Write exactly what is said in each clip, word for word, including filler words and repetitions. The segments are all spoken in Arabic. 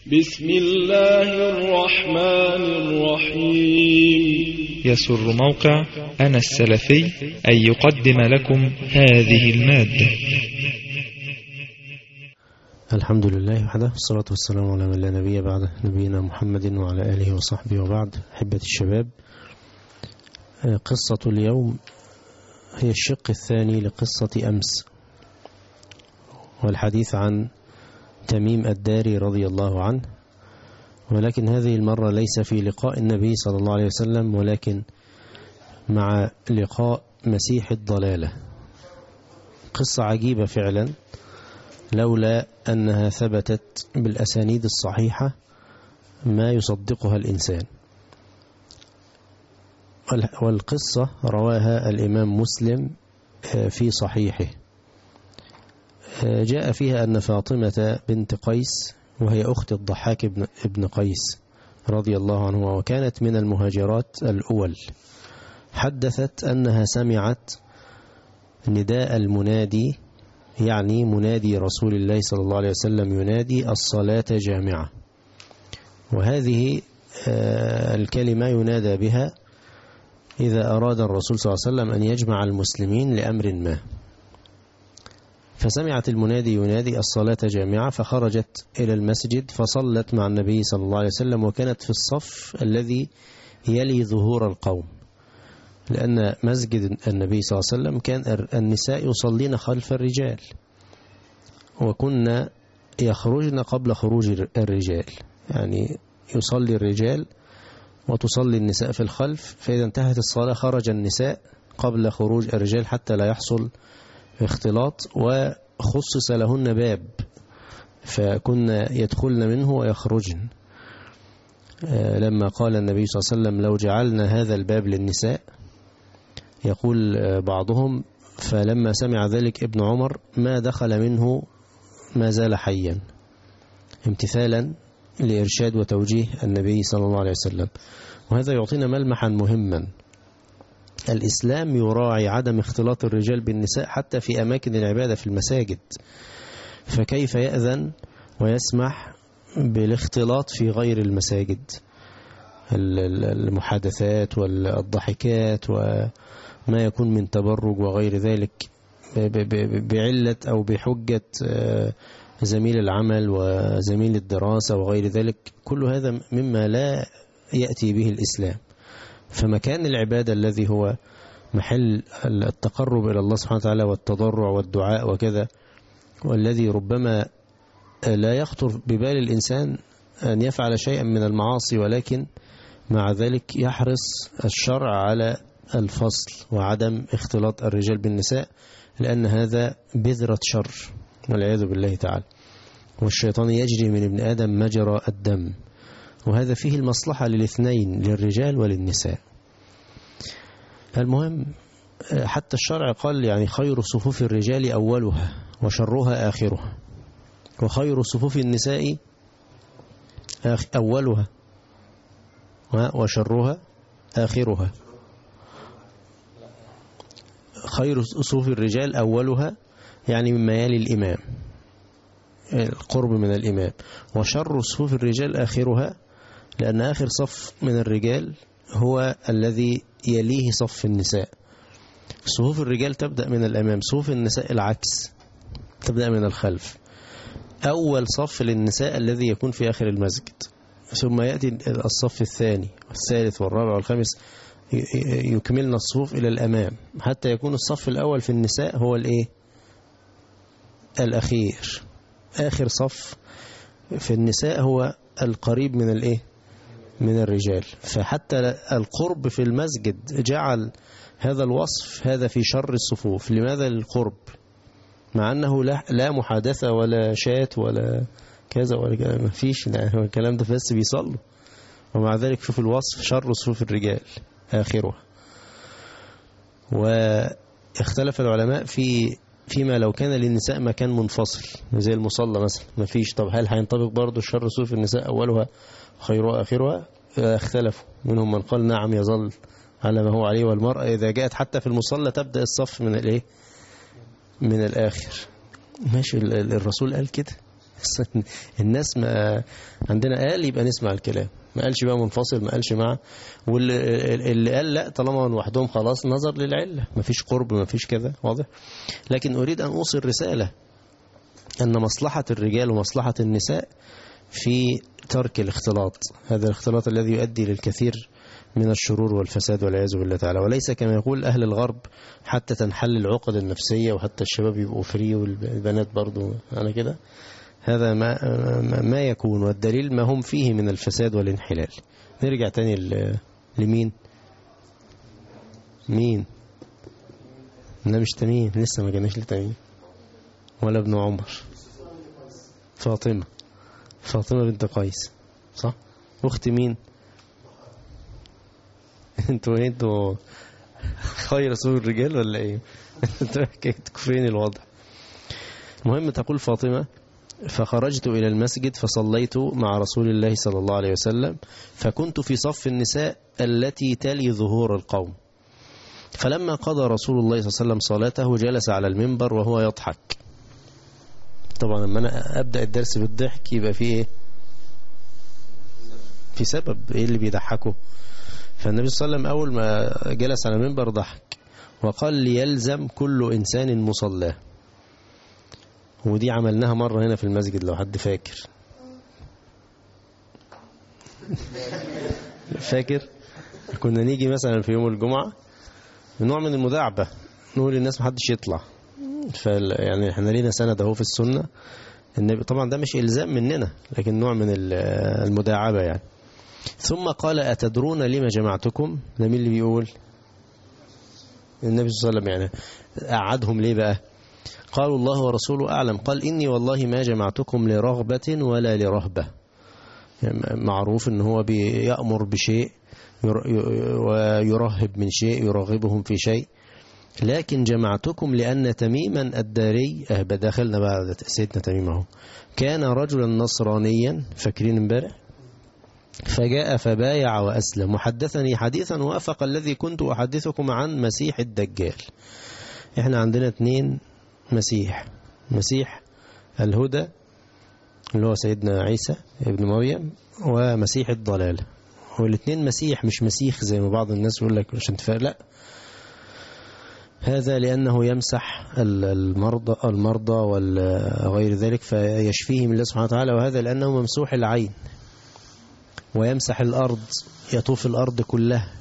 بسم الله الرحمن الرحيم. يسر موقع أنا السلفي أن يقدم لكم هذه المادة. الحمد لله وحده، والصلاة والسلام على من لا نبي بعده، نبينا محمد وعلى آله وصحبه وبعد. أحبة الشباب، قصة اليوم هي الشق الثاني لقصة أمس، والحديث عن تميم الداري رضي الله عنه، ولكن هذه المرة ليس في لقاء النبي صلى الله عليه وسلم، ولكن مع لقاء مسيح الضلالة. قصة عجيبة فعلا، لولا أنها ثبتت بالأسانيد الصحيحة ما يصدقها الإنسان. والقصة رواها الإمام مسلم في صحيحه، جاء فيها أن فاطمة بنت قيس، وهي أخت الضحاك ابن قيس رضي الله عنه، وكانت من المهاجرات الأول، حدثت أنها سمعت نداء المنادي، يعني منادي رسول الله صلى الله عليه وسلم ينادي الصلاة جامعة. وهذه الكلمة ينادى بها إذا أراد الرسول صلى الله عليه وسلم أن يجمع المسلمين لأمر ما. فسمعت المنادي ينادي الصلاة جامعة، فخرجت إلى المسجد فصلت مع النبي صلى الله عليه وسلم، وكانت في الصف الذي يلي ظهور القوم، لأن مسجد النبي صلى الله عليه وسلم كان النساء يصلين خلف الرجال، وكنا يخرجن قبل خروج الرجال، يعني يصلي الرجال وتصلي النساء في الخلف، فإذا انتهت الصلاة خرج النساء قبل خروج الرجال حتى لا يحصل اختلاط، وخصص لهن باب فكنا يدخلن منه ويخرجن. لما قال النبي صلى الله عليه وسلم لو جعلنا هذا الباب للنساء، يقول بعضهم فلما سمع ذلك ابن عمر ما دخل منه ما زال حيا، امتثالا لإرشاد وتوجيه النبي صلى الله عليه وسلم. وهذا يعطينا ملمحا مهما، الإسلام يراعي عدم اختلاط الرجال بالنساء حتى في أماكن العبادة في المساجد، فكيف يأذن ويسمح بالاختلاط في غير المساجد، المحادثات والضحكات وما يكون من تبرج وغير ذلك بعلة أو بحجة زميل العمل وزميل الدراسة وغير ذلك، كل هذا مما لا يأتي به الإسلام. فمكان العبادة الذي هو محل التقرب إلى الله سبحانه وتعالى والتضرع والدعاء وكذا، والذي ربما لا يخطر ببال الإنسان أن يفعل شيئا من المعاصي، ولكن مع ذلك يحرص الشرع على الفصل وعدم اختلاط الرجال بالنساء، لأن هذا بذرة شر والعياذ بالله تعالى، والشيطان يجري من ابن آدم مجرى الدم، وهذا فيه المصلحة للاثنين، للرجال وللنساء. المهم حتى الشرع قال يعني خير صفوف الرجال أولها وشرها آخرها، وخير صفوف النساء أولها وشرها آخرها. خير صفوف الرجال أولها يعني مما يلي الإمام، القرب من الإمام، وشر صفوف الرجال آخرها لأن آخر صف من الرجال هو الذي يليه صف النساء. صفوف الرجال تبدأ من الأمام، صفوف النساء العكس، تبدأ من الخلف. أول صف للنساء الذي يكون في آخر المسجد، ثم يأتي الصف الثاني والثالث والرابع والخامس، يكملنا الصفوف إلى الأمام حتى يكون الصف الأول في النساء هو الإيه؟ الأخير. آخر صف في النساء هو القريب من الإيه؟ من الرجال. فحتى القرب في المسجد جعل هذا الوصف هذا في شر الصفوف. لماذا للقرب؟ مع أنه لا محادثة ولا شات ولا كذا ولا كذا، ما فيش الكلام ده، بس بيصلوا، ومع ذلك شوف الوصف شر صفوف الرجال آخرها. واختلف العلماء في فيما لو كان للنساء مكان منفصل زي المصلى مثلا، ما فيش، طب هل هينطبق برضو شر صفوف النساء أولها خيرها آخرها؟ اختلفوا، منهم من قال نعم يظل على ما هو عليه، والمرأة إذا جاءت حتى في المصلى تبدأ الصف من الإيه؟ من الآخر. ماشي، الرسول قال كده، الناس ما عندنا قال يبقى نسمع الكلام، ما قالش بقى منفصل، ما قالش مع، واللي قال لا طالما لوحدهم خلاص نظر للعلة، ما فيش قرب ما فيش كذا، واضح. لكن أريد أن أوصل رسالة أن مصلحة الرجال ومصلحة النساء في ترك الاختلاط، هذا الاختلاط الذي يؤدي للكثير من الشرور والفساد والعياذ بالله تعالى، وليس كما يقول أهل الغرب حتى تنحل العقد النفسية وحتى الشباب يبقوا فري والبنات برضو أنا كده، هذا ما ما يكون، والدليل ما هم فيه من الفساد والانحلال. نرجع تاني لمين مين لا مش تميم، لسه ما جاناش لتميم ولا ابن عمر، فاطمة فاطمة بنت قيس صح، أخت مين؟ انتوا انتوا خير رسول الرجال ولا ايه؟ انتوا تكفرين الوضع. المهم تقول فاطمة: فخرجت إلى المسجد فصليت مع رسول الله صلى الله عليه وسلم، فكنت في صف النساء التي تلي ظهور القوم، فلما قضى رسول الله صلى الله عليه وسلم صلاته جلس على المنبر وهو يضحك. طبعا لما أنا أبدأ الدرس بالضحك يبقى فيه إيه؟ في سبب إيه اللي بيضحكه؟ فالنبي صلى الله عليه وسلم أول ما جلس على المنبر ضحك وقال: ليلزم كل إنسان مصلاه. ودي عملناها مرة هنا في المسجد لو حد فاكر. فاكر كنا نيجي مثلا في يوم الجمعة نوع من المداعبة، نقول للناس محدش يطلع، يعني احنا لينا سند اهو في السنة النبي، طبعا ده مش إلزام مننا لكن نوع من المداعبة يعني. ثم قال: أتدرون لما جمعتكم؟ ده مين اللي بيقول؟ النبي صلى الله عليه وسلم. يعني أعدهم ليه بقى؟ قالوا: الله ورسوله أعلم. قال: إني والله ما جمعتكم لرغبة ولا لرهبة. يعني معروف إن هو بيأمر بشيء ويرهب من شيء، يرغبهم في شيء، لكن جمعتكم لأن تميما الداري، أه بداخلنا بقى سيدنا تميم اهو، كان رجلا نصرانيا، فاكرين امبارح، فجاء فبايع وأسلم وحدثني حديثا وافق الذي كنت أحدثكم عن مسيح الدجال. احنا عندنا اثنين مسيح، مسيح الهدى اللي هو سيدنا عيسى ابن مريم، ومسيح الضلال. والاثنين مسيح مش مسيح زي ما بعض الناس يقول لك عشان تفرق، لا، هذا لأنه يمسح المرضى المرضى وغير ذلك فيشفيهم الله سبحانه وتعالى، وهذا لأنه ممسوح العين، ويمسح الأرض، يطوف الأرض كلها.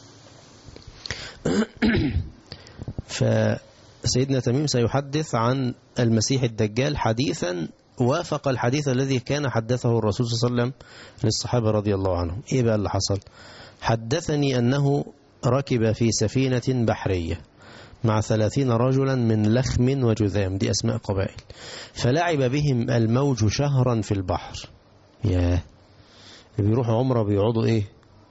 فسيدنا تميم سيحدث عن المسيح الدجال حديثا وافق الحديث الذي كان حدثه الرسول صلى الله عليه وسلم للصحابة رضي الله عنهم. إيه بقى اللي حصل؟ حدثني أنه ركب في سفينة بحرية مع ثلاثين رجلا من لخم وجذام، دي أسماء قبائل، فلعب بهم الموج شهرا في البحر. ياه، بيروحوا عمره بيقعدوا إيه؟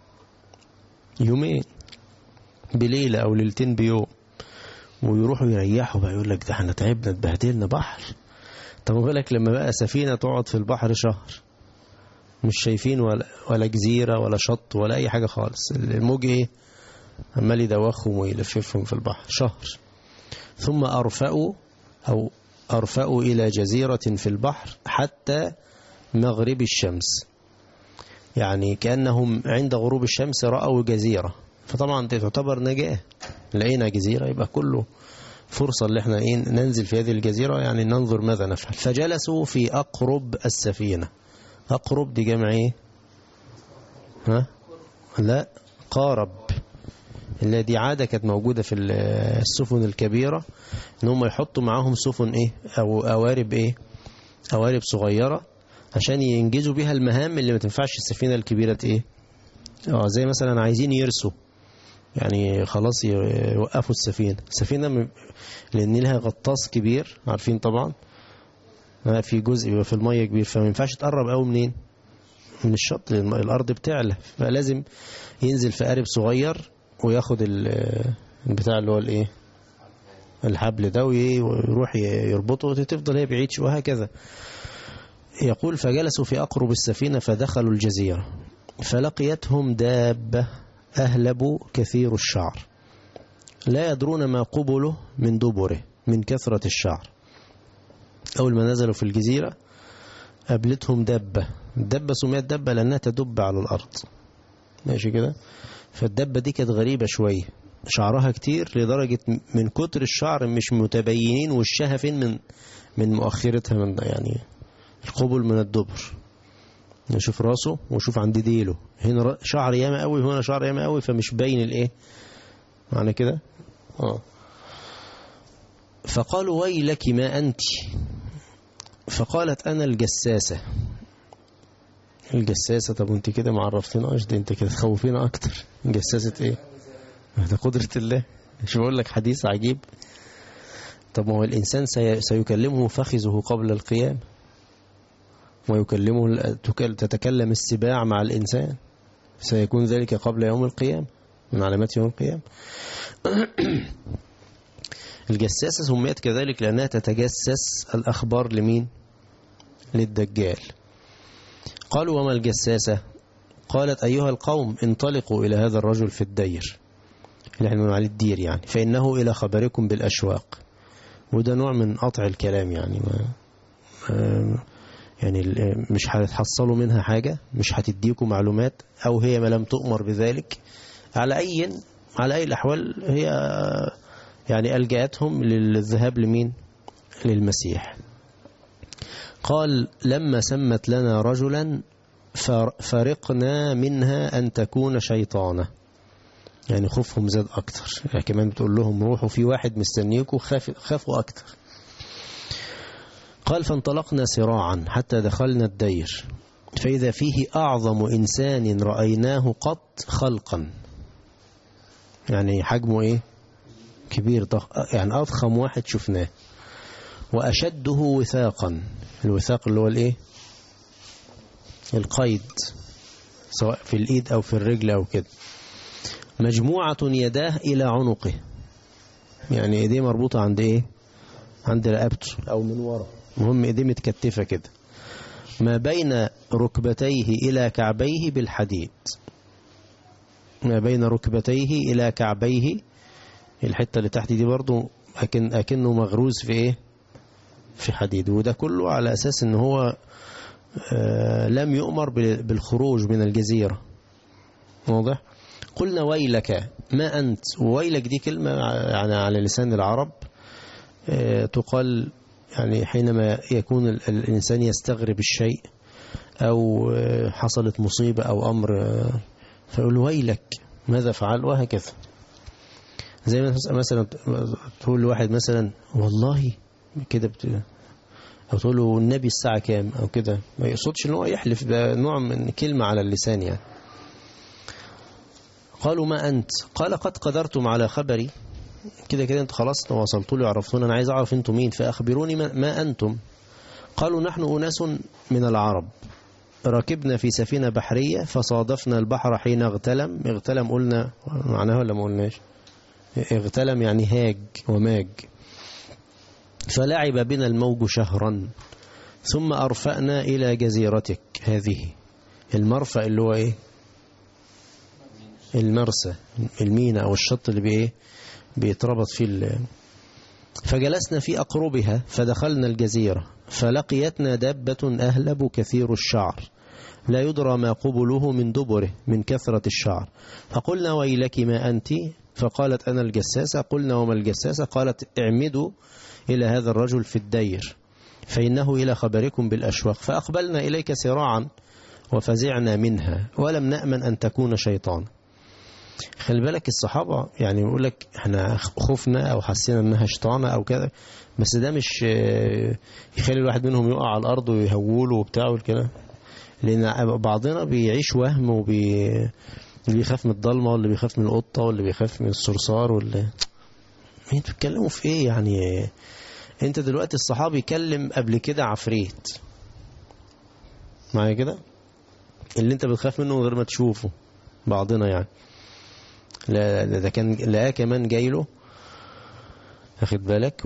يومين بليلة أو ليلتين بيوم، ويروحوا يريحوا بقى، يقول لك ده احنا تعبنا اتبهدلنا بحر. طب بالك لما بقى سفينة تقعد في البحر شهر، مش شايفين ولا, ولا جزيرة ولا شط ولا أي حاجة خالص، الموج إيه؟ عمال يدوخهم ويلففهم في البحر شهر. ثم أرفأوا أو أرفأوا إلى جزيرة في البحر حتى مغرب الشمس، يعني كأنهم عند غروب الشمس رأوا جزيرة، فطبعا تعتبر نجاة، لقينا جزيرة يبقى كله فرصة اللي احنا ايه ننزل في هذه الجزيرة، يعني ننظر ماذا نفعل. فجلسوا في أقرب السفينة. أقرب دي جمع ايه؟ ها؟ لا، قارب، اللي دي عادة كانت موجودة في السفن الكبيرة ان هم يحطوا معاهم سفن ايه او قوارب ايه قوارب صغيرة عشان ينجزوا بها المهام اللي ما تنفعش السفينة الكبيرة ايه اه زي مثلا عايزين يرسوا، يعني خلاص يوقفوا السفينة السفينة لأن لها غطاس كبير، عارفين طبعا في جزء بيبقى في المية كبير، فما ينفعش تقرب قوي منين من الشط، الأرض بتعلى، فلازم ينزل في قارب صغير وياخد البتاع اللي هو الايه الحبل ده ويروح يربطه وتفضل هي بعيد وهكذا. يقول: فجلسوا في أقرب السفينة فدخلوا الجزيرة فلقيتهم دابة أهلب كثير الشعر لا يدرون ما قبله من دبره من كثرة الشعر. أول ما نزلوا في الجزيرة قابلتهم دبة. الدبة سميت دبة لأنها تدب على الأرض، ماشي كده. فالدبة دي كانت غريبة شوية، شعرها كتير لدرجة من كتر الشعر مش متبينين وشها فين من من مؤخرتها، من يعني القبل من الدبر. نشوف راسه وشوف عند ديله، هنا شعر ياما قوي وهنا شعر ياما قوي، فمش باين الايه معنى كده. اه فقالوا ويلك ما أنت، فقالت أنا الجساسة. الجساسة؟ طب انت كده ما عرفتناش، ده انت كده تخوفينا أكتر. جساسة ايه؟ ده قدرة الله. مش بقول لك حديث عجيب؟ طب ما هو الإنسان سيكلمه فخذه قبل القيام، ويكلمه تتكلم السباع مع الإنسان، سيكون ذلك قبل يوم القيامة، من علامات يوم القيامة. الجساسة سميت كذلك لأنها تتجسس الأخبار لمين؟ للدجال. قالوا وما الجساسة؟ قالت أيها القوم انطلقوا إلى هذا الرجل في الدير، اللي احنا عليه الدير يعني، فإنه إلى خبركم بالأشواق. وده نوع من قطع الكلام يعني، ما يعني مش هتحصلوا منها حاجة، مش هتديكم معلومات، أو هي ما لم تؤمر بذلك. على أي على أي الأحوال هي يعني ألجأتهم للذهاب لمين؟ للمسيح. قال لما سمت لنا رجلا فرقنا منها أن تكون شيطانة. يعني خوفهم زاد أكتر، يعني كمان بتقول لهم روحوا في واحد مستنيكوا، خافوا أكتر. قال فانطلقنا سراعا حتى دخلنا الدير، فإذا فيه أعظم إنسان رأيناه قط خلقا. يعني حجمه إيه؟ كبير، ضخ... يعني أضخم واحد شفناه. وأشده وثاقا، الوثاق اللي هو الإيه؟ القيد، سواء في الإيد أو في الرجل أو كده. مجموعة يداه إلى عنقه، يعني إيديه مربوطة عند إيه؟ عند رقبته أو من وراء، مهم إيديه متكتفة كده. ما بين ركبتيه إلى كعبيه بالحديد، ما بين ركبتيه إلى كعبيه، الحتة اللي تحت دي برضو أكن أكنه مغروز في إيه؟ في حديد. وده كله على أساس إن هو آه لم يؤمر بالخروج من الجزيرة. واضح؟ قلنا ويلك ما أنت. وويلك دي كلمة يعني على لسان العرب آه تقال يعني حينما يكون الإنسان يستغرب الشيء، أو آه حصلت مصيبة أو أمر، آه فيقول ويلك ماذا فعل، وهكذا. زي ما مثلا تقول لواحد مثلا والله كده بت... أو تقول له النبي الساعة كام أو كده، ما يقصدش إن هو يحلف، ده نوع من كلمة على اللسان يعني. قالوا ما أنت؟ قال قد قدرتم على خبري، كده كده أنت خلاص وصلتوا لي وعرفتون، أنا عايز أعرف أنتم مين، فأخبروني ما, ما أنتم. قالوا نحن أناس من العرب ركبنا في سفينة بحرية فصادفنا البحر حين اغتلم. اغتلم قلنا معناه ولا ما قلناش؟ اغتلم يعني هاج وماج. فلعب بنا الموج شهرا ثم أرفأنا إلى جزيرتك هذه. المرفأ اللي هو إيه؟ المرسى، المينا أو الشط اللي بإيه؟ بيتربط فيه ال... فجلسنا في أقربها فدخلنا الجزيرة فلقيتنا دابة أهلب كثير الشعر لا يدرى ما قبله من دبره من كثرة الشعر. فقلنا ويلك ما أنت؟ فقالت أنا الجساسة. قلنا وما الجساسة؟ قالت اعمدوا إلى هذا الرجل في الدير فإنه إلى خبركم بالأشواق. فأقبلنا إليك سراعا وفزعنا منها ولم نأمن أن تكون شيطان. خلي بالك الصحابة يعني يقول لك احنا خفنا أو حسينا أنها شيطانة أو كذا، بس ده مش يخلي الواحد منهم يقع على الأرض ويهوله وبتاعه الكلام، لأن بعضنا بيعيش وهم وبي اللي بيخاف من الضلمة واللي بيخاف من القطة واللي بيخاف من الصرصار واللي انتوا بتتكلموا في ايه يعني؟ انت دلوقتي الصحابي يكلم قبل كده عفريت معايا كده، اللي انت بتخاف منه من غير ما تشوفه بعضنا يعني. لا ده كان لقاه كمان جاي له اخد بالك،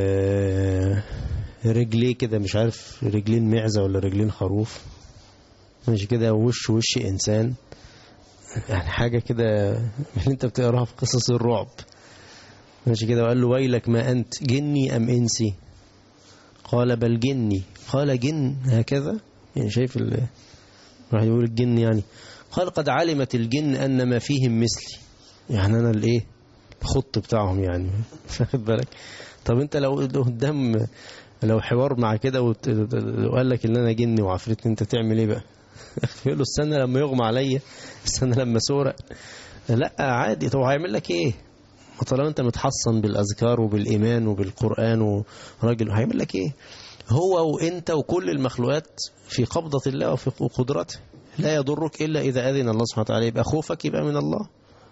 ورجليه كده مش عارف رجلين معزة ولا رجلين خروف، مش كده وش وش انسان، يعني حاجة كده اللي انت بتقراها في قصص الرعب، ماشي كده. وقال له ويلك ما أنت جني أم إنسي؟ قال بل جني. قال جن هكذا؟ يعني شايف ال راح يقول الجن يعني. قال قد علمت الجن أن ما فيهم مثلي، يعني أنا الإيه الخط بتاعهم يعني فاخد بالك. طب أنت لو قدام لو حوار مع كده وقال لك إن أنا جن وعفريت أنت تعمل إيه بقى؟ يقول له استنى لما يغمى عليا، استنى لما سورق. لا عادي. طب هيعمل لك إيه؟ طالما أنت متحصن بالأذكار وبالإيمان وبالقرآن وراجل، هيعمل لك إيه؟ هو وأنت وكل المخلوقات في قبضة الله وفي قدرته، لا يضرك إلا إذا أذن الله سبحانه وتعالى. يبقى خوفك يبقى من الله،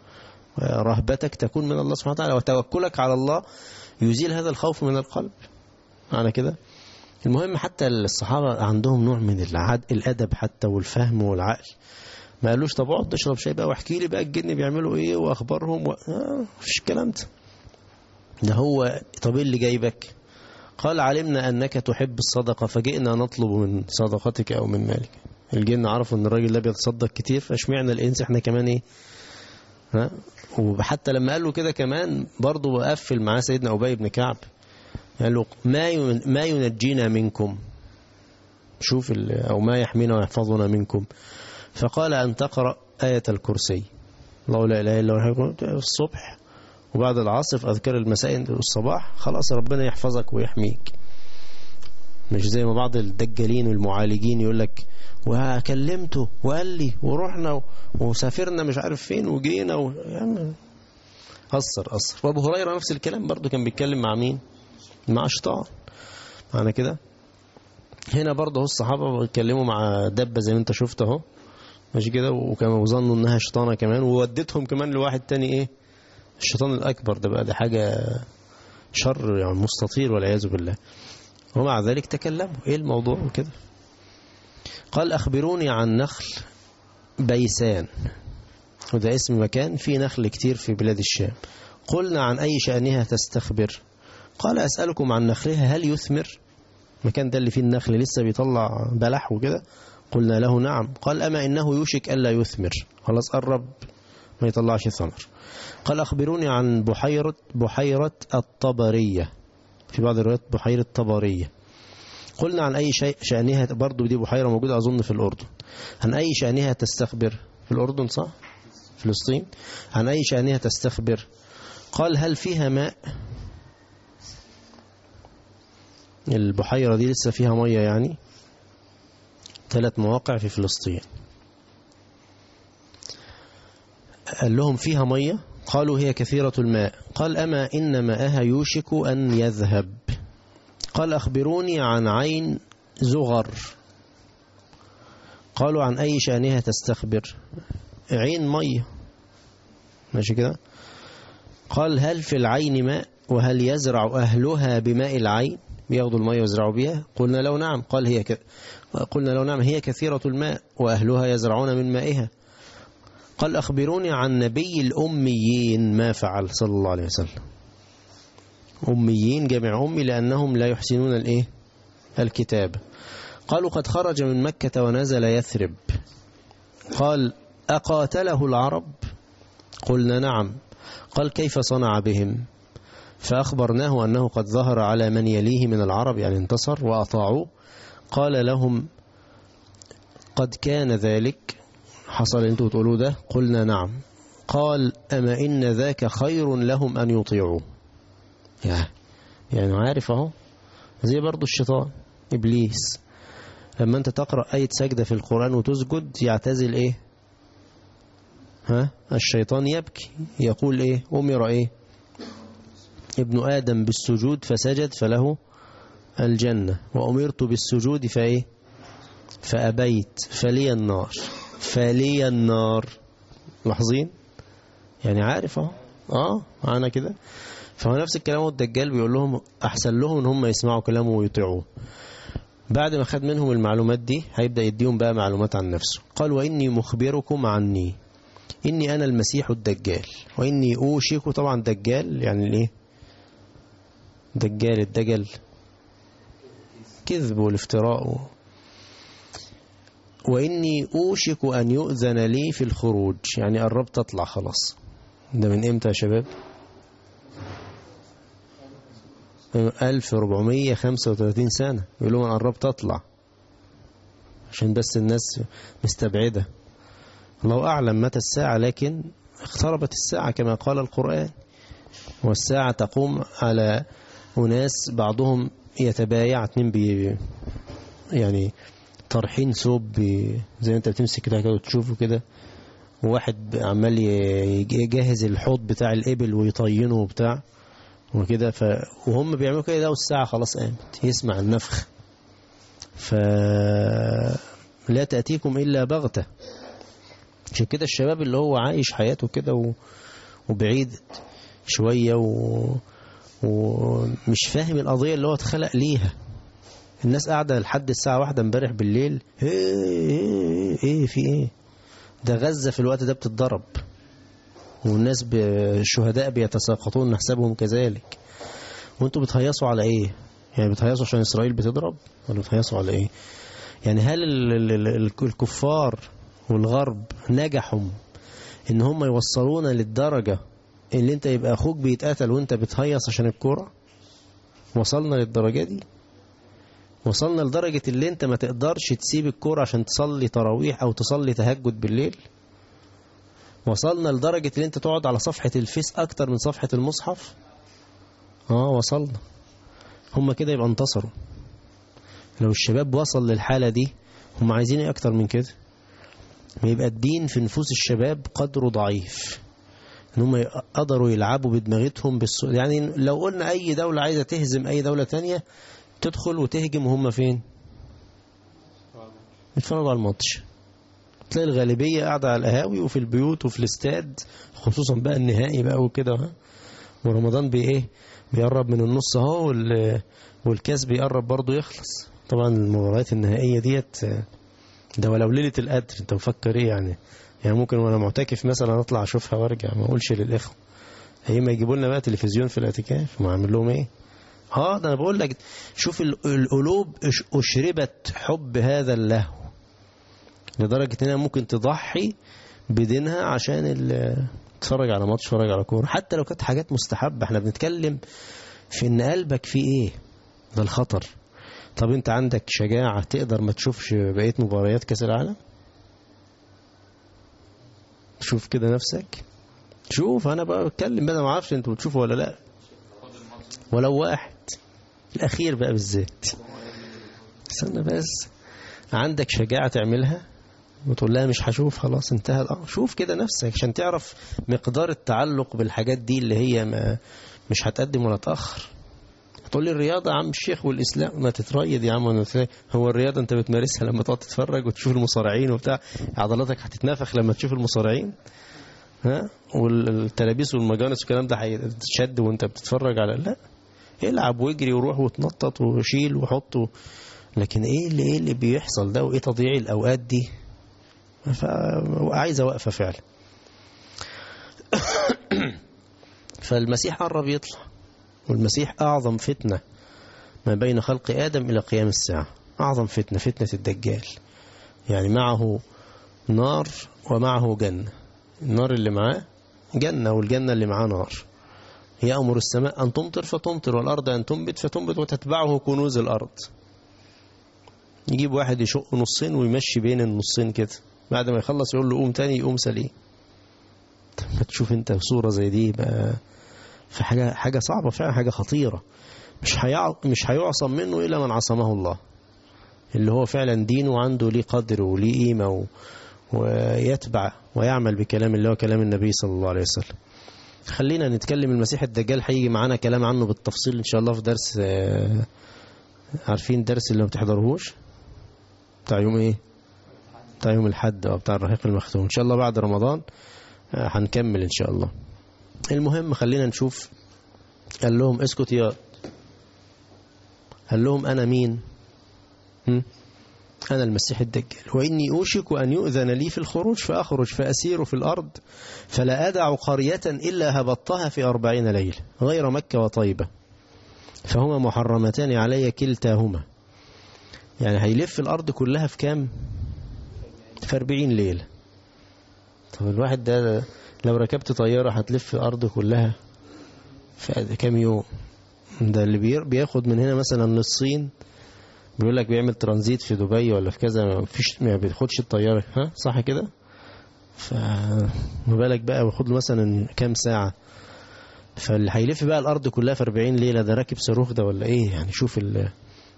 رهبتك تكون من الله سبحانه وتعالى، وتوكلك على الله يزيل هذا الخوف من القلب. معنى كده. المهم حتى الصحابة عندهم نوع من الأدب حتى والفهم والعقل. ما قالوش طب اقعد تشرب شاي بقى واحكي لي بقى الجن بيعملوا ايه واخبارهم و... آه مفيش الكلام ده. ده هو طب ايه اللي جايبك؟ قال علمنا أنك تحب الصدقة فجئنا نطلب من صدقتك أو من مالك. الجن عرفوا أن الراجل ده بيتصدق كتير، فاشمعنا الإنس احنا كمان إيه. ها؟ وحتى لما قال له كده كمان برضه وقفل معاه سيدنا أبي بن كعب، قال له ما ما ينجينا منكم، شوف أو ما يحمينا ويحفظنا منكم. فقال أن تقرأ آية الكرسي، الله لا إله إلا هو، الصبح وبعد العصر في أذكار المساء والصباح، خلاص ربنا يحفظك ويحميك. مش زي ما بعض الدجالين والمعالجين يقول لك وكلمته وقال لي ورحنا وسافرنا مش عارف فين وجينا و... يعني أثر أثر. وأبو هريرة نفس الكلام برضو كان بيتكلم مع مين؟ مع شيطان. معنى كده هنا برضه الصحابة بيتكلموا مع دبة زي ما انت شفت اهو ماشي كده، وكانوا ظنوا انها شيطانة كمان، وودتهم كمان لواحد تاني ايه الشيطان الأكبر ده بقى، ده حاجة شر يعني مستطير والعياذ بالله. ومع ذلك تكلموا ايه الموضوع وكده. قال أخبروني عن نخل بيسان، وده اسم مكان فيه نخل كتير في بلاد الشام. قلنا عن أي شأنها تستخبر؟ قال أسألكم عن نخلها هل يثمر؟ المكان ده اللي فيه النخل لسه بيطلع بلح وكده. قلنا له نعم. قال أما إنه يوشك ألا يثمر، خلاص قرب ما يطلعش ثمر. قال أخبروني عن بحيرة بحيرة الطبرية، في بعض الروايات بحيرة طبرية. قلنا عن أي شيء شأنها، برضو دي بحيرة موجودة أظن في الأردن. عن أي شأنها تستخبر؟ في الأردن صح؟ فلسطين. عن أي شأنها تستخبر؟ قال هل فيها ماء؟ البحيرة دي لسه فيها مية يعني. ثلاث مواقع في فلسطين. قال لهم فيها مية، قالوا هي كثيرة الماء. قال أما إن ماءها يوشك أن يذهب. قال أخبروني عن عين زغر. قالوا عن أي شأنها تستخبر؟ عين مية ماشي كده. قال هل في العين ماء وهل يزرع أهلها بماء العين؟ بياخدوا المية ويزرعوا بيها؟ قلنا لو نعم. قال هي ك... قلنا لو نعم هي كثيرة الماء وأهلها يزرعون من مائها. قال أخبروني عن نبي الأميين ما فعل صلى الله عليه وسلم. أميين جمع أمي لأنهم لا يحسنون الإيه؟ الكتاب. قالوا قد خرج من مكة ونزل يثرب. قال أقاتله العرب؟ قلنا نعم. قال كيف صنع بهم؟ فأخبرناه أنه قد ظهر على من يليه من العرب يعني انتصر وأطاعوا. قال لهم قد كان ذلك، حصل انتوا تقولوا ده؟ قلنا نعم. قال أما إن ذاك خير لهم أن يطيعوا. يعني عارف اهو زي برضو الشيطان إبليس لما أنت تقرأ آية سجدة في القرآن وتسجد يعتزل إيه؟ ها؟ الشيطان يبكي يقول إيه؟ أمر إيه؟ ابن آدم بالسجود فسجد فله الجنة، وأمرت بالسجود فإيه؟ فأبيت فلي النار فلي النار. لاحظين؟ يعني عارف اهو اه معنا كده. فهو نفس الكلام. الدجال بيقول لهم أحسن لهم ان هم يسمعوا كلامه ويطيعوه. بعد ما خد منهم المعلومات دي هيبدأ يديهم بقى معلومات عن نفسه. قال وإني مخبركم عني إني أنا المسيح الدجال وإني أوشك. طبعا دجال يعني الايه؟ دجال الدجل كذب والافتراء. وإني أوشك أن يؤذن لي في الخروج، يعني قربت أطلع خلاص. ده من إمتى يا شباب؟ ألف وأربعمية وخمسة وثلاثين سنة يقولون أنا قربت أطلع. عشان بس الناس مستبعدة. الله أعلم متى الساعة، لكن اقتربت الساعة كما قال القرآن. والساعة تقوم على أناس بعضهم يتبايع، اتنين بي يعني طرحين ثوب زي انت بتمسك كده كده وتشوفه كده، وواحد عمال يجهز الحوض بتاع الإبل ويطينه وبتاع وكده، ف... وهم بيعملوا كده، والساعة خلاص قامت، يسمع النفخ. فلا تأتيكم إلا بغتة. عشان كده الشباب اللي هو عايش حياته كده و... وبعيد شوية و... ومش فاهم القضية اللي هو اتخلق ليها. الناس قاعدة لحد الساعة واحدة امبارح بالليل، ايه ايه ايه في ايه؟ ده غزة في الوقت ده بتتضرب، والناس بالشهداء بيتساقطون نحسبهم كذلك، وانتوا بتهيصوا على ايه؟ يعني بتهيصوا عشان إسرائيل بتضرب، ولا بتهيصوا على ايه؟ يعني هل الكفار والغرب نجحوا ان هم يوصلونا للدرجة اللي انت يبقى اخوك بيتقتل وانت بتهيص عشان الكرة؟ وصلنا للدرجة دي؟ وصلنا لدرجة اللي انت ما تقدرش تسيب الكرة عشان تصلي تراويح او تصلي تهجد بالليل؟ وصلنا لدرجة اللي انت تقعد على صفحة الفيس اكتر من صفحة المصحف؟ اه وصلنا. هم كده يبقى انتصروا. لو الشباب وصل للحالة دي، هم عايزين ايه اكتر من كده؟ ما يبقى الدين في نفوس الشباب قدره ضعيف، ان هم قدروا يلعبوا بدماغتهم بالسؤال. يعني لو قلنا اي دولة عايزة تهزم اي دولة تانية، تدخل وتهجم وهم فين؟ يتفرجوا على الماتش. تلاقي الغالبية قاعدة على القهاوي وفي البيوت وفي الاستاد، خصوصا بقى النهائي بقى وكده، ورمضان بي ايه بيقرب من النص اهو، والكاس بيقرب برضو يخلص. طبعا المباريات النهائية ديت ده ولو ليلة القدر، انت مفكر ايه يعني؟ يعني ممكن وانا معتكف مثلا اطلع اشوفها وارجع، ما اقولش للاخوة هي ما يجيبوا لنا بقى تلفزيون في الاعتكاف، ما اعمل لهم ايه؟ اه ده انا بقول لك، شوف القلوب اشربت حب هذا اللهو لدرجة انها ممكن تضحي بدينها عشان تتفرج على ماتش، تتفرج على كورة، حتى لو كانت حاجات مستحبة. احنا بنتكلم في ان قلبك فيه ايه، ده الخطر. طب انت عندك شجاعة تقدر ما تشوفش بقية مباريات كاس العالم؟ شوف كده نفسك، شوف. انا بقى بتكلم بقى، ما اعرفش انتوا بتشوفوا ولا لا، ولو واحد الأخير بقى بالذات. استنى بس، عندك شجاعة تعملها وتقول لها مش هشوف، خلاص انتهى الأمر؟ شوف كده نفسك عشان تعرف مقدار التعلق بالحاجات دي اللي هي ما مش هتقدم ولا تأخر. هتقول لي الرياضة يا عم الشيخ والإسلام، ما تتريد يا عم. هو الرياضة انت بتمارسها لما تقعد تتفرج وتشوف المصارعين وبتاع؟ عضلاتك هتتنفخ لما تشوف المصارعين؟ ها؟ والتلابيس والمجانس والكلام ده هيتشد وانت بتتفرج على؟ لا، العب واجري وروح وتنطط وشيل وحط. لكن ايه اللي ايه اللي بيحصل ده، وايه تضييع الاوقات دي؟ فعايزه وقفه فعلا. فالمسيح قرب يطلع، والمسيح اعظم فتنه ما بين خلق ادم الى قيام الساعه. اعظم فتنه فتنه الدجال، يعني معه نار ومعه جنه. النار اللي معاه جنه، والجنه اللي معاه نار. يأمر السماء أن تمطر فتمطر، والأرض أن تنبت فتنبت، وتتبعه كنوز الأرض. يجيب واحد يشق نصين ويمشي بين النصين كده، بعد ما يخلص يقول له قوم تاني، يقوم سليم. فتشوف انت صورة زي دي بقى، في حاجة حاجة صعبة فعلا، حاجة خطيرة. مش هيع... مش هيعصم منه إلا من عصمه الله، اللي هو فعلا دينه عنده ليه قدر وليه قيمة و... ويتبع ويعمل بكلام الله وكلام النبي صلى الله عليه وسلم. خلينا نتكلم. المسيح الدجال هيجي معانا كلام عنه بالتفصيل إن شاء الله في درس، عارفين درس اللي ما بتحضرهوش بتاع يوم ايه، بتاع يوم الحد او بتاع الرحيق المختوم. ان شاء الله بعد رمضان هنكمل ان شاء الله. المهم خلينا نشوف. قال لهم اسكت يا، قال لهم انا مين؟ هم؟ أنا المسيح الدجال، وإني أوشك أن يؤذن لي في الخروج فأخرج فأسير في الأرض فلا أدع قرية إلا هبطتها في أربعين ليلة غير مكة وطيبة، فهما محرمتان علي كلتاهما. يعني هيلف الأرض كلها في كام؟ في أربعين ليلة. طب الواحد ده لو ركبت طيارة هتلف الأرض كلها في كام يوم؟ ده اللي بياخد من هنا مثلا للصين بيقول لك بيعمل ترانزيت في دبي ولا في كذا، ما فيش ما بياخدش الطيارة، ها صح كده؟ فما بالك بقى وياخد له مثلا كام ساعة، فاللي هيلف بقى الأرض كلها في أربعين ليلة ده راكب صاروخ ده ولا إيه يعني؟ شوف ال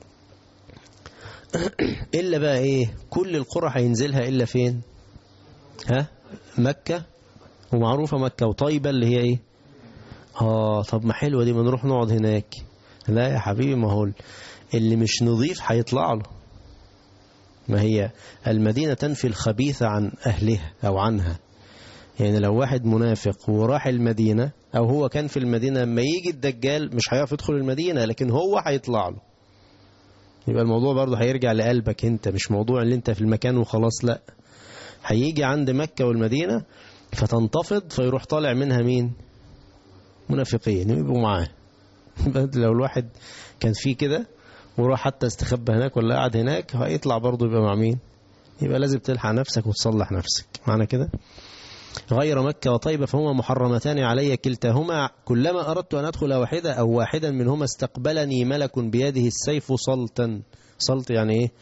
إلا بقى إيه، كل القرى هينزلها إلا فين؟ ها مكة، ومعروفة مكة وطيبة اللي هي إيه؟ آه طب ما حلوة دي، ما نروح نقعد هناك. لا يا حبيبي، ما هو اللي مش نظيف هيطلع له. ما هي المدينة تنفي الخبيث عن أهلها أو عنها. يعني لو واحد منافق وراح المدينة أو هو كان في المدينة، لما يجي الدجال مش هيعرف يدخل المدينة، لكن هو هيطلع له. يبقى الموضوع برضه هيرجع لقلبك انت، مش موضوع اللي انت في المكان وخلاص، لا. هيجي عند مكة والمدينة فتنتفض، فيروح طالع منها مين؟ منافقين يبقوا معاه. لو الواحد كان فيه كده وراح حتى استخبى هناك ولا قاعد هناك، هيطلع برضه يبقى مع مين؟ يبقى لازم تلحق نفسك وتصلح نفسك. معنى كده غير مكة وطيبة فهما محرمتان علي كلتاهما، كلما أردت أن أدخل واحدة أو واحدا منهما استقبلني ملك بيده السيف صلتا. صلت يعني إيه؟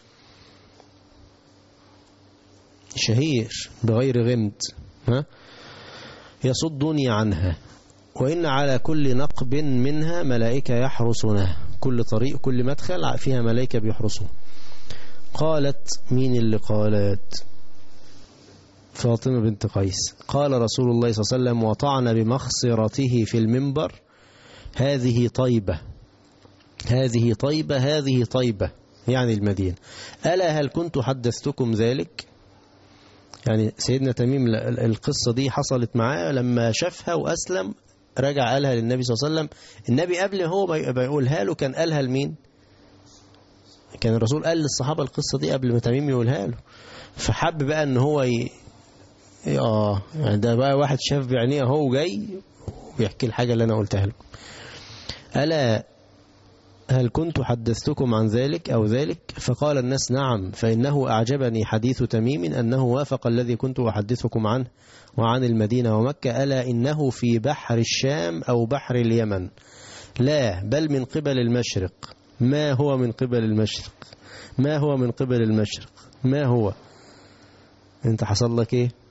شهير بغير غمد، ها؟ يصدني عنها، وإن على كل نقب منها ملائكة يحرسونها. كل طريق كل مدخل فيها ملائكة بيحرسون. قالت مين اللي قالت؟ فاطمة بنت قيس. قال رسول الله صلى الله عليه وسلم وطعن بمخصرته في المنبر هذه طيبة هذه طيبة هذه طيبة، يعني المدينة. ألا هل كنت حدثتكم ذلك؟ يعني سيدنا تميم القصة دي حصلت معاه لما شافها وأسلم، رجع قالها للنبي صلى الله عليه وسلم. النبي قبل هو بيقولها له كان قالها لمين؟ كان الرسول قال للصحابة القصة دي قبل ما تميم يقولها له، فحب بقى ان هو ي... اه يعني ده بقى واحد شاف بعينيه هو جاي ويحكي الحاجة اللي انا قلتها لكم. ألا هل كنت حدثتكم عن ذلك أو ذلك؟ فقال الناس نعم، فإنه أعجبني حديث تميم أنه وافق الذي كنت أحدثكم عنه وعن المدينة ومكة. ألا إنه في بحر الشام أو بحر اليمن، لا بل من قبل المشرق. ما هو من قبل المشرق؟ ما هو من قبل المشرق؟ ما هو؟ انت حصل لك ايه؟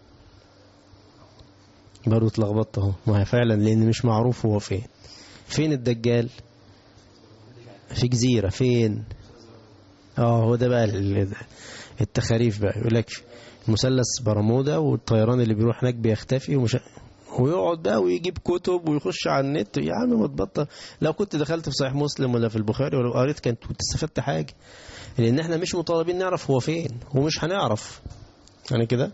برضو اتلخبطت اهو. ما هي فعلا لان مش معروف هو فين. فين الدجال؟ في جزيرة. فين؟ اه هو ده بقى التخاريف بقى. يقول لك مثلث برمودا، والطيران اللي بيروح هناك بيختفي ومش، ويقعد بقى ويجيب كتب ويخش على النت. يا عم ما تبطل. لو كنت دخلت في صحيح مسلم ولا في البخاري ولو قريت كنت استفدت حاجة، لان احنا مش مطالبين نعرف هو فين ومش هنعرف يعني كده.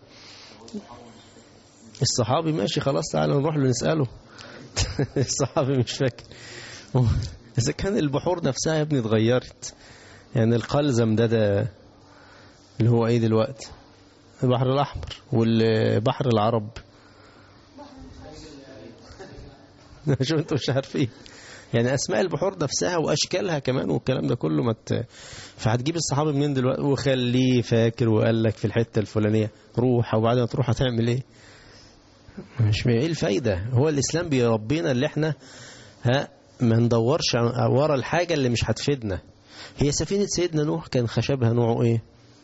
الصحابي ماشي خلاص، تعالى نروح له نسأله. الصحابي مش فاكر. إذا كان البحور نفسها يا ابني اتغيرت، يعني القلزم ده ده اللي هو ايه دلوقتي؟ البحر الأحمر والبحر العرب. شو انتوا مش عارفين يعني أسماء البحور نفسها وأشكالها كمان والكلام ده كله. مت... فهتجيب الصحابي منين دلوقتي وخليه فاكر وقال لك في الحتة الفلانية روح، وبعد ما تروح هتعمل ايه؟ مش ايه الفايدة؟ هو الإسلام بيربينا اللي احنا ها ما ندورش ورا الحاجة اللي مش هتفيدنا. هي سفينة سيدنا نوح كان خشبها نوعه ايه؟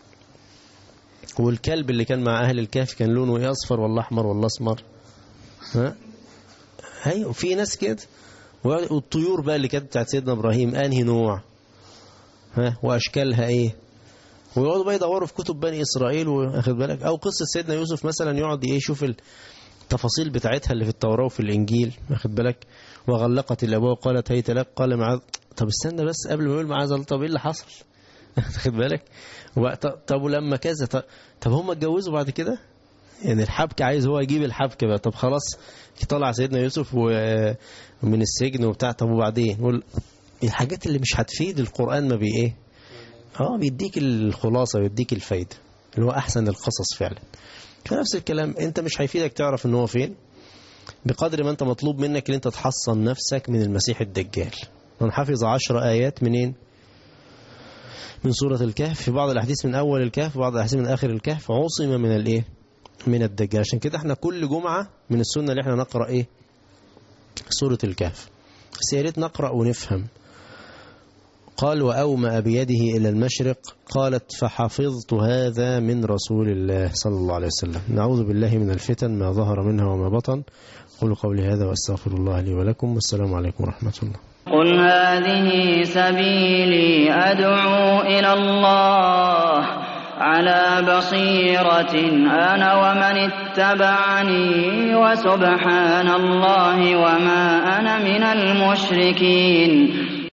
والكلب اللي كان مع أهل الكهف كان لونه ايه؟ أصفر ولا أحمر ولا أسمر؟ ها هي وفي ناس كده. والطيور بقى اللي كانت بتاعت سيدنا إبراهيم أنهي نوع؟ ها وأشكالها ايه؟ ويقعدوا بقى يدوروا في كتب بني إسرائيل واخد بالك، أو قصة سيدنا يوسف مثلا يقعد ايه يشوف التفاصيل بتاعتها اللي في التوراة وفي الإنجيل واخد بالك. وغلقت الأبواب قالت هيت لك قال معاذ. طب استنى بس قبل ما يقول معاذ الله، طب ايه اللي حصل؟ واخد بالك. طب ولما كذا، طب, طب هم اتجوزوا بعد كده؟ يعني الحبكة عايز هو يجيب الحبكة بقى. طب خلاص طلع سيدنا يوسف ومن السجن وبتاع، طب وبعدين الحاجات اللي مش هتفيد القرآن ما بي ايه اه بيديك الخلاصة ويديك الفايدة اللي هو أحسن القصص فعلا. فنفس الكلام انت مش هيفيدك تعرف ان هو فين بقدر ما انت مطلوب منك ان انت تحصن نفسك من المسيح الدجال. من حفظ عشر آيات منين؟ من سورة الكهف، في بعض الأحاديث من أول الكهف، بعض الأحاديث من آخر الكهف، عصم من الايه؟ من الدجال. عشان كده احنا كل جمعة من السنة اللي احنا نقرأ ايه؟ سورة الكهف. بس يا ريت نقرأ ونفهم. قال وأومأ بيده إلى المشرق. قالت فحفظت هذا من رسول الله صلى الله عليه وسلم. نعوذ بالله من الفتن ما ظهر منها وما بطن. قولوا قولي هذا وأستغفر الله لي ولكم، والسلام عليكم ورحمة الله. قل هذه سبيلي أدعو إلى الله على بصيرة أنا ومن اتبعني وسبحان الله وما أنا من المشركين.